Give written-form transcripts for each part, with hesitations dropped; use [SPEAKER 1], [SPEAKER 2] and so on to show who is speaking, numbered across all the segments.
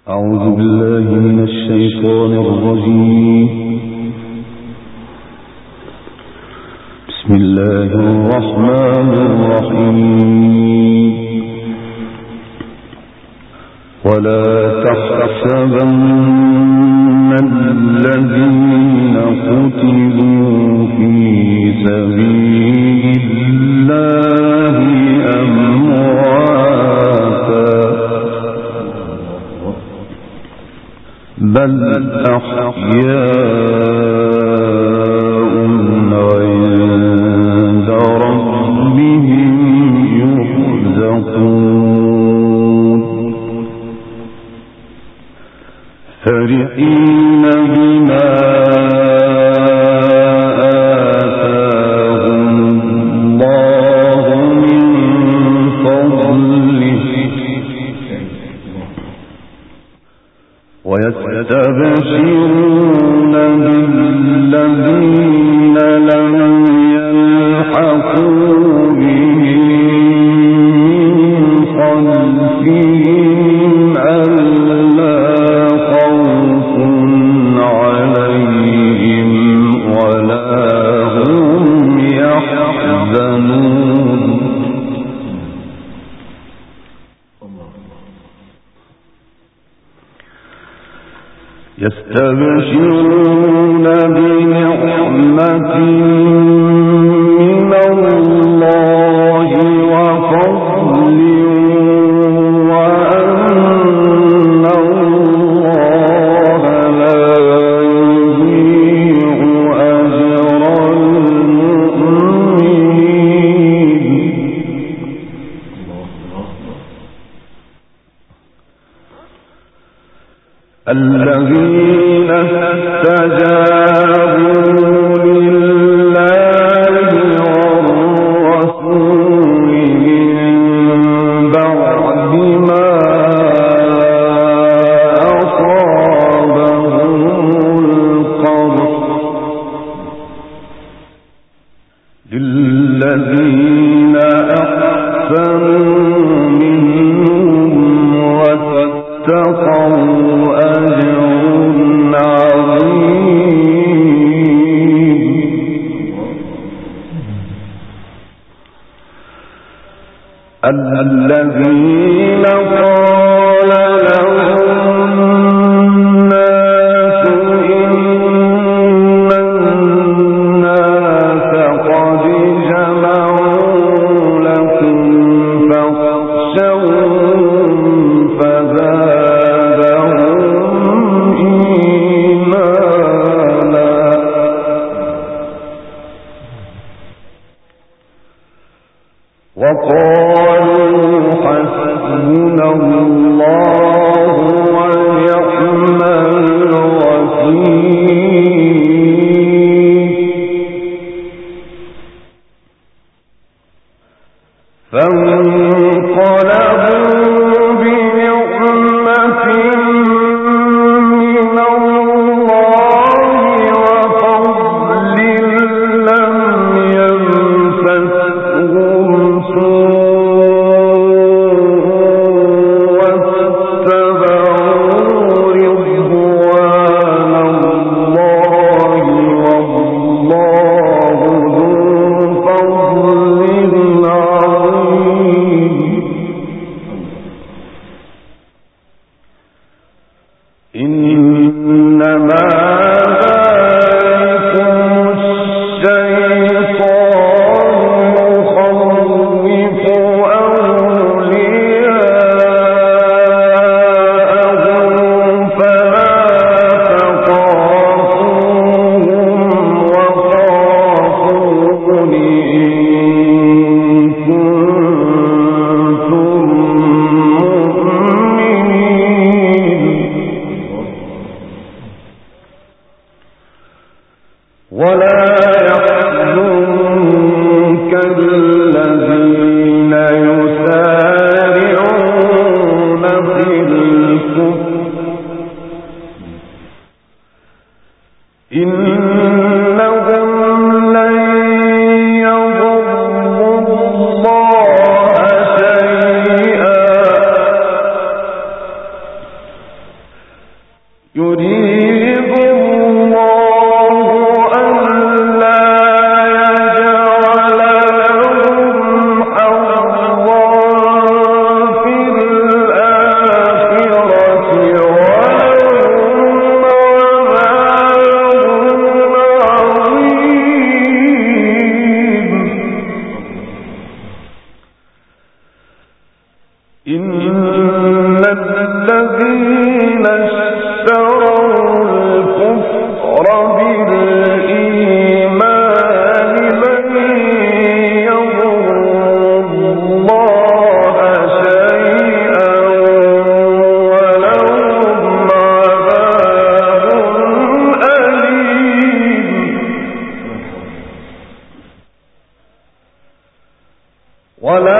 [SPEAKER 1] أعوذ بالله من الشيطان الرجيم. بسم الله الرحمن الرحيم. ولا تحسبن الذين قتلوا في سبيل الله أمواتا بل أحياء عند ربهم يرزقون فرحين بما آتاهم الله من فضله ويستبشرون بالذين لم يلحقوا بهم من خلفهم ألا خوف عليهم ولا هم يحزنون يستبشرون بنعمة من الله وفضل وأن الله لا يضيع أجر المؤمنين الذين استجابوا لله والرسول من بعد ما أصابهم القرح للذين أحسنوا منهم واتقوا الذين قال لهم الناس إن الناس قد جمعوا لكم فاخشوهم فزادهم إيمانا وقالوا حسبنا الله ونعم الوكيل فانقلبوا بنعمة من الله وفضل لم يمسسهم إن الذين اشتروا الكفر بالإيمان لن يضروا الله شيئا ولهم عذاب أليم. ولا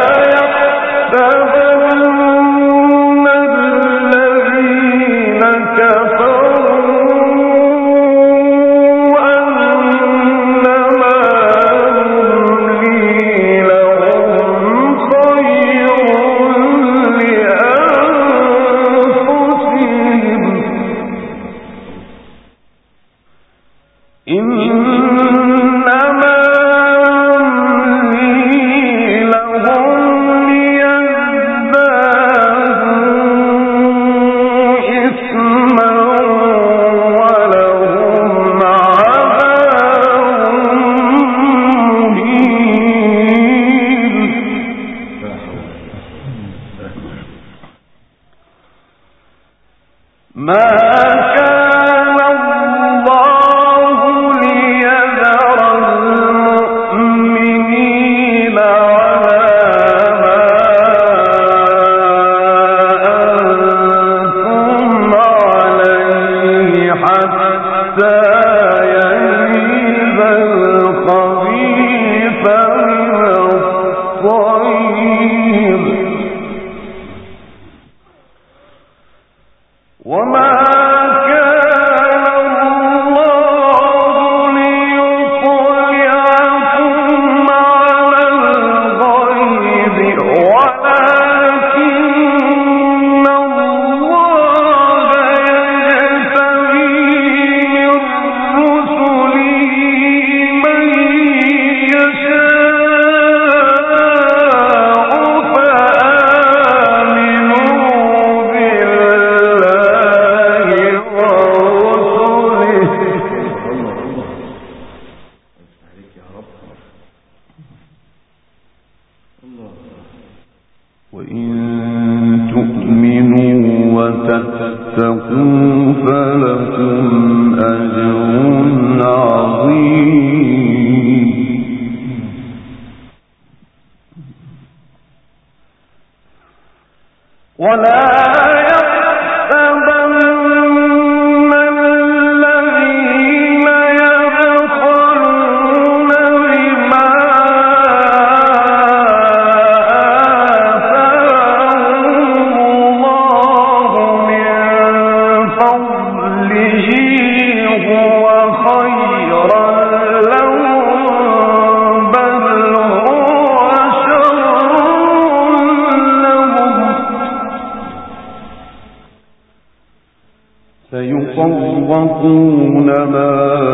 [SPEAKER 1] سيطوقون ما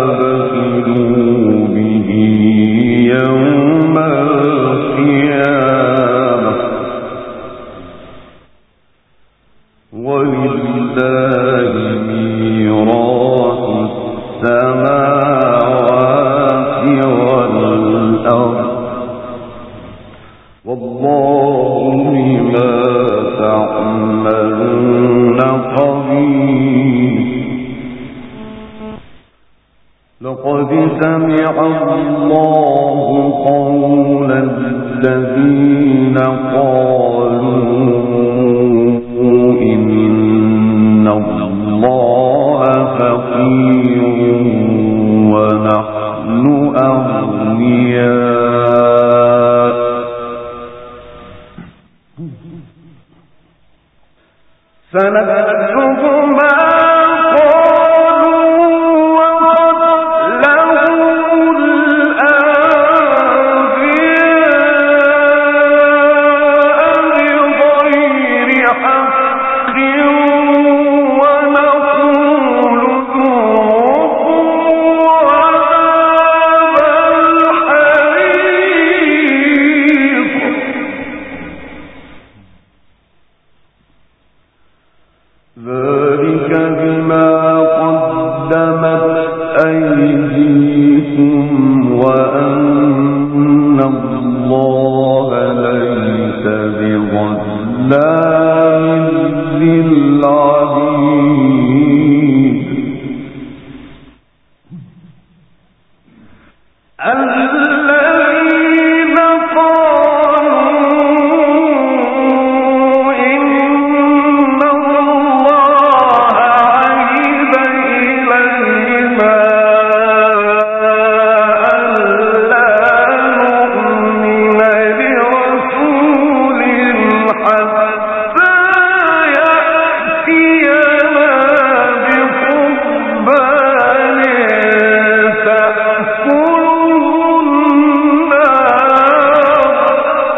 [SPEAKER 1] بخلوا به يوم القيامة ولله ميراث السماوات والأرض والله بما تعملون خبير. لقد سمع الله قول الذين قالوا إن الله فقير ونحن أغنياء سنكتب ما أيديكم وأن الله ليس بظلام للعبيد الذين قالوا إن الله عهد إلينا ألا نؤمن لرسول حتى يأتينا بقربان تأكله النار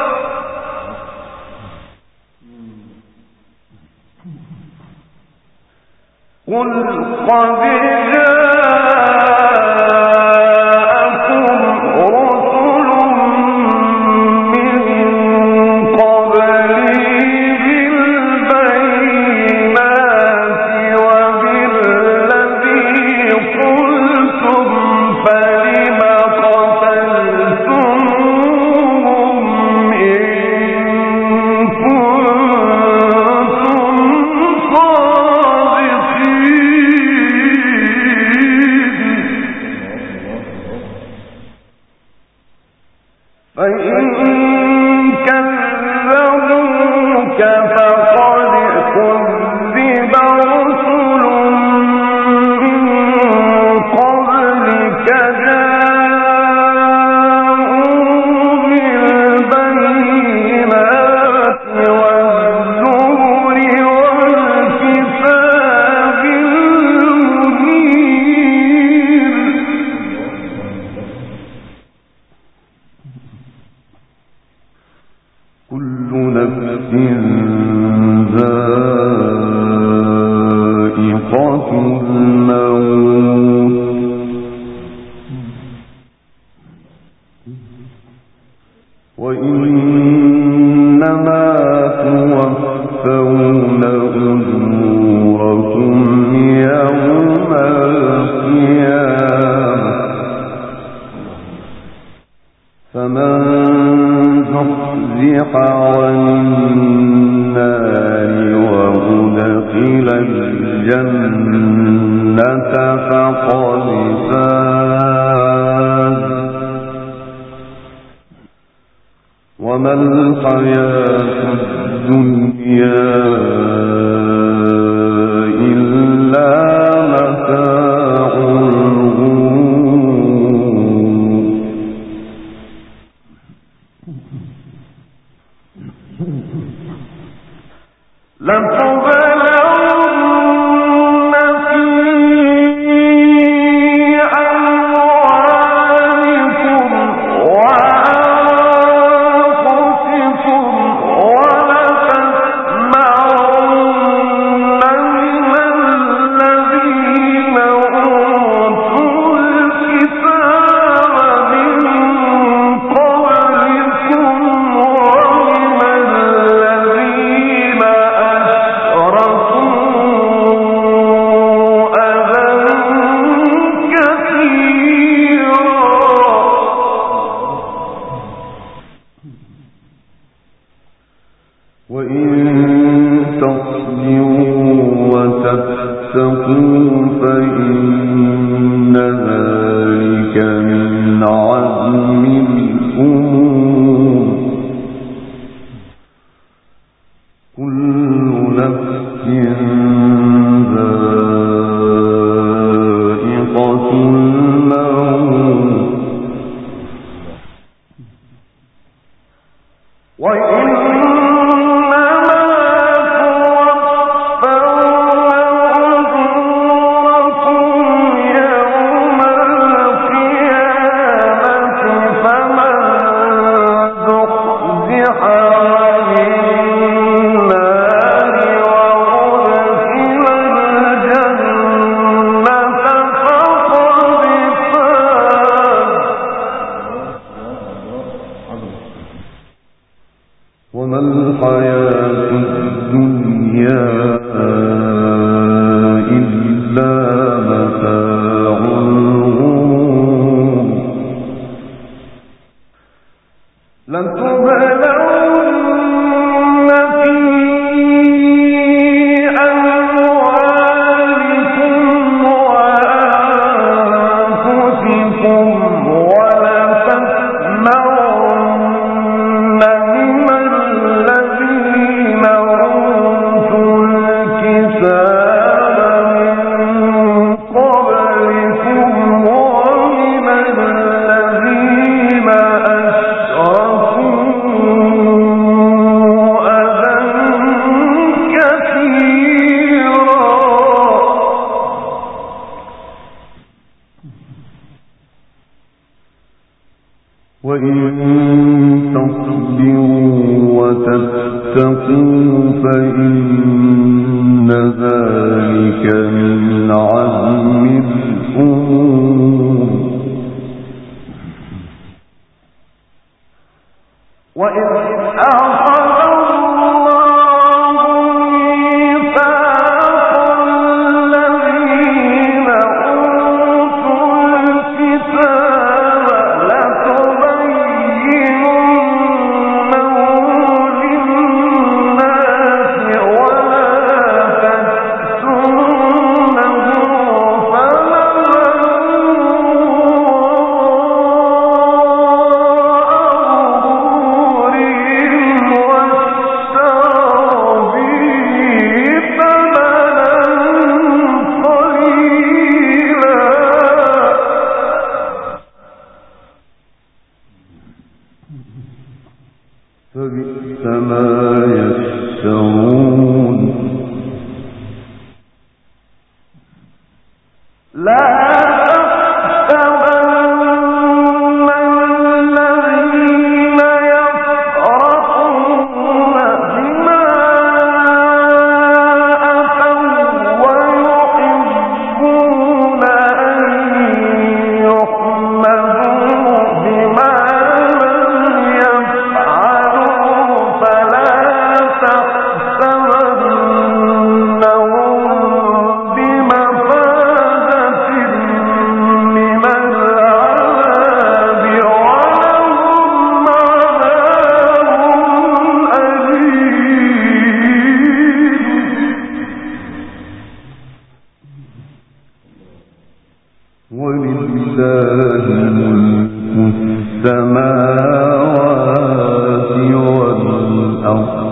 [SPEAKER 1] قل قد جاءكم رسل من قبلي بالبينات وبالذي قلتم فلم قتلتموهم إن كنتم صادقين فإن كذبوك فقد كذب رسل من قبلك جاءوا بالبينات والزبر والكتاب المنير كل نفس ذائقة الموت وإنما توفون أجوركم يوم القيامة فمن زحزح عن النار وأدخل الجنة فقد فاز وما الحياة الدنيا إلا متاع الغرور لتبلغن في أموالكم وأنفسكم ولتسمعن من الذين أوتوا الكتاب من قبلكم ومن الذين أشركوا أذى كثيرا وإن تصبروا وتتقوا فإن ذلك من عزم الأمور كل نفس ذائقة الموت وإنما توفون أجوركم يوم القيامة فمن زحزح عن النار وأدخل الجنة فقد فاز وما الحياة الدنيا إلا متاع الغرور لتبلغن واتقوا فإن ذلك من عزم الأمور وإذ أخذ الله ميثاق الذين أوتوا الكتاب لتبيننه للناس ولا تكتمونه فبئس ما يشترون لا تحسبن الذين يفرحون بما أتوا ويحبون أن يحمدوا بما ولله ملك السماوات والأرض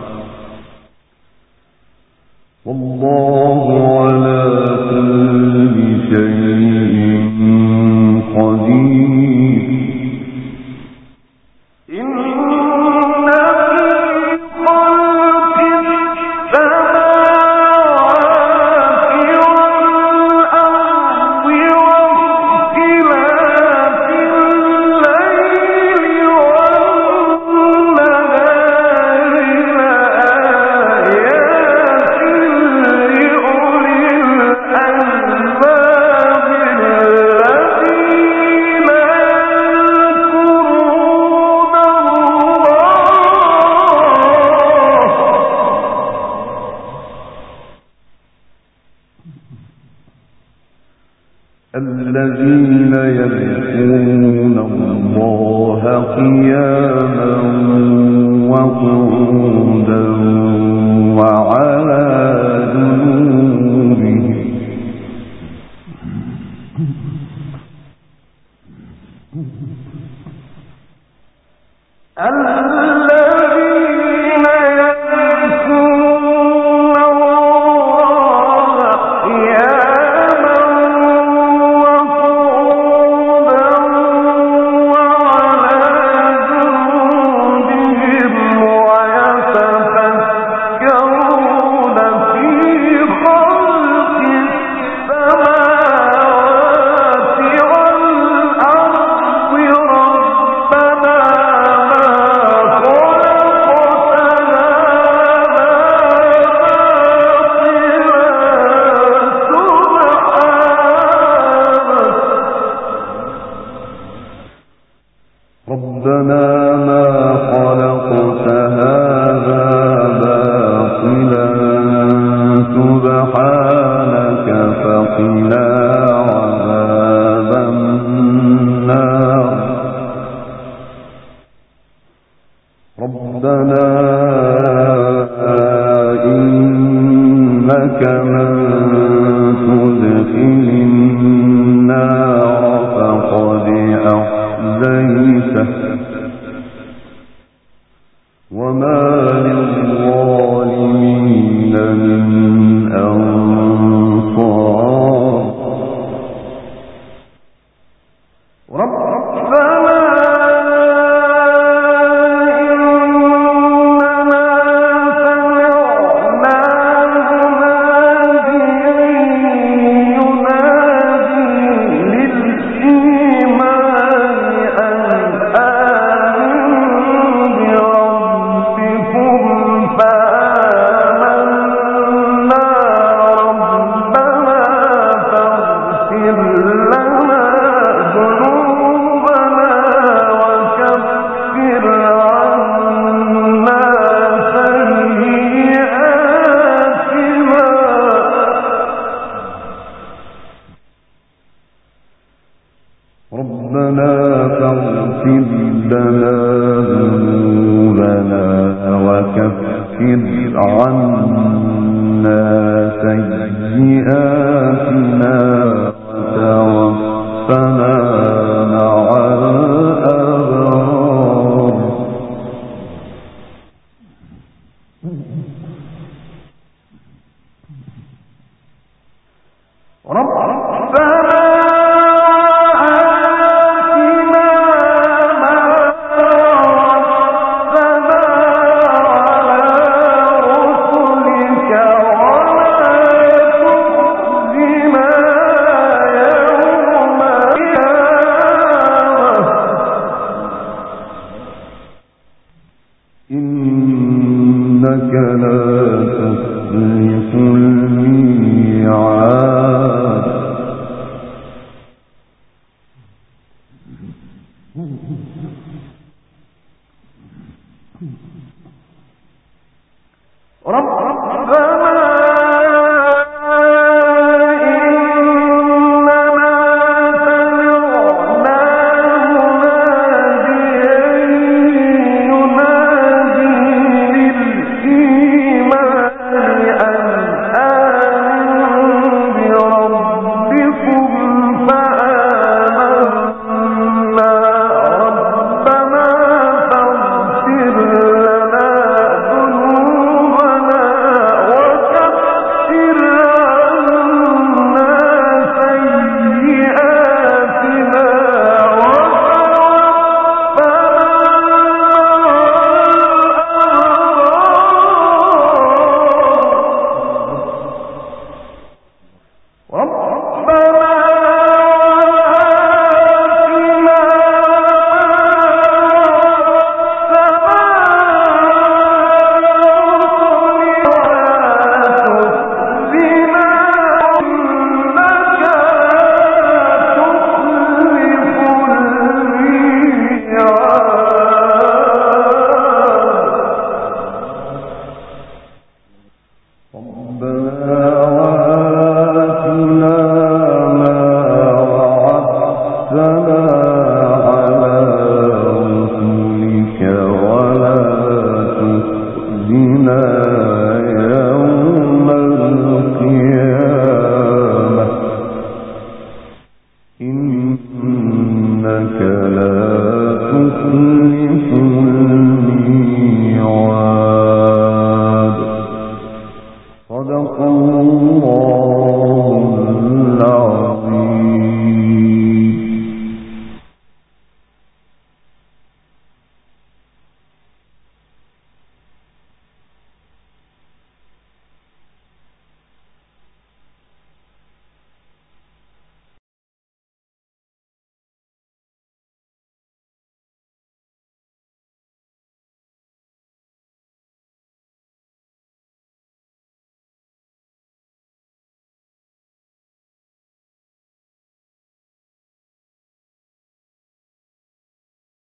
[SPEAKER 1] والله على كل شيء قدير الذين يذكرون الله قياما وقعودا وعلى جنوبهم ربنا ما خلقت هذا باطلا سبحانك فقنا عذاب النار ربنا إنك من تدخل النار فقد أخزيته وما للظالمين من أنصار ربنا إننا سمعنا وكفر عنا سيئاتنا وتوفنا مع الأبرار إنك لا تخلف الميعاد ولا تخزنا